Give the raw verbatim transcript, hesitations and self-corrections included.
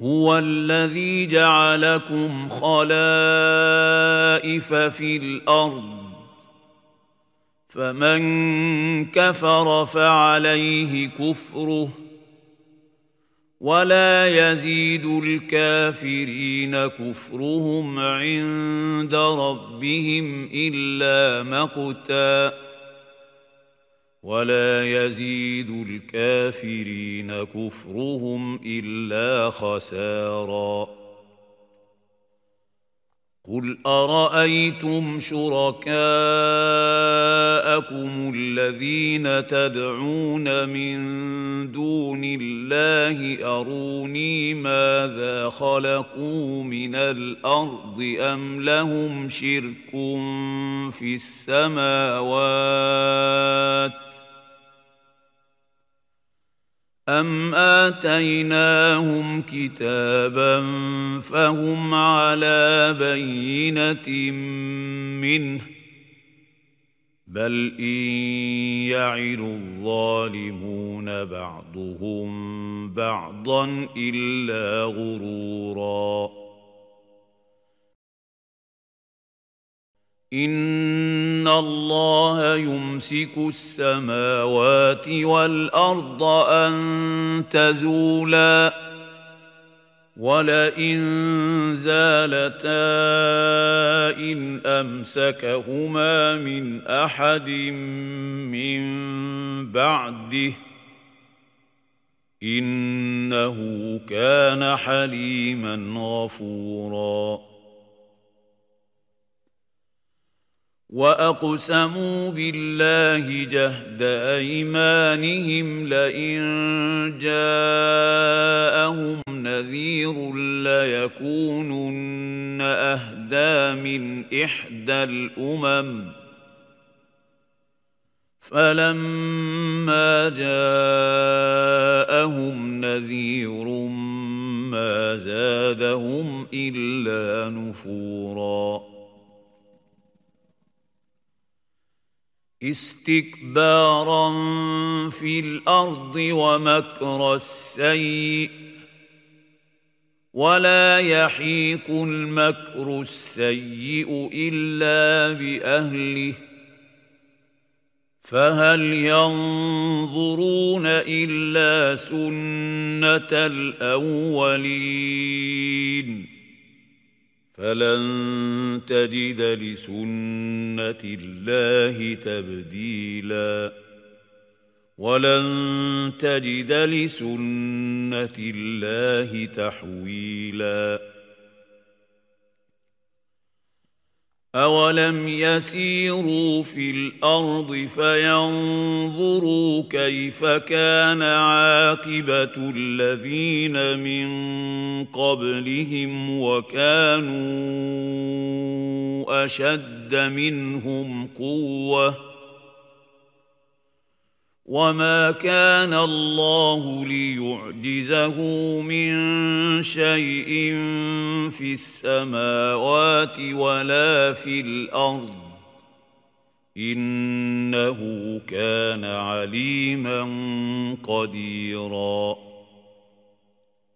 هو الذي جعلكم خلائف في الأرض فمن كفر فعليه كفره ولا يزيد الكافرين كفرهم عند ربهم إلا مقتا ولا يزيد الكافرين كفرهم إلا خسارا قل أرأيتم شركاءكم الذين تدعون من دون الله أروني ماذا خلقوا من الأرض أم لهم شرك في السماوات أم آتيناهم كتابا فهم على بينة منه بل إن يعد الظالمون بعضهم بعضا إلا غرورا إن الله يمسك السماوات والأرض أن تزولا ولئن زالتا إن أمسكهما من أحد من بعده إنه كان حليما غفورا وأقسموا بالله جهد أيمانهم لئن جاءهم نذير ليكونن أهدى من إحدى الأمم فلما جاءهم نذير ما زادهم إلا نفورا استكبارا في الأرض ومكر السيء ولا يحيق المكر السيء إلا بأهله فهل ينظرون إلا سنة الأولين فلن تجد لسنة الله تبديلا ولن تجد لسنة الله تحويلا أولم يسيروا في الأرض فينظروا كيف كان عاقبة الذين من قبلهم وكانوا أشد منهم قوة وما كان الله ليعجزه من شيء في السماوات ولا في الأرض إنه كان عليما قديرا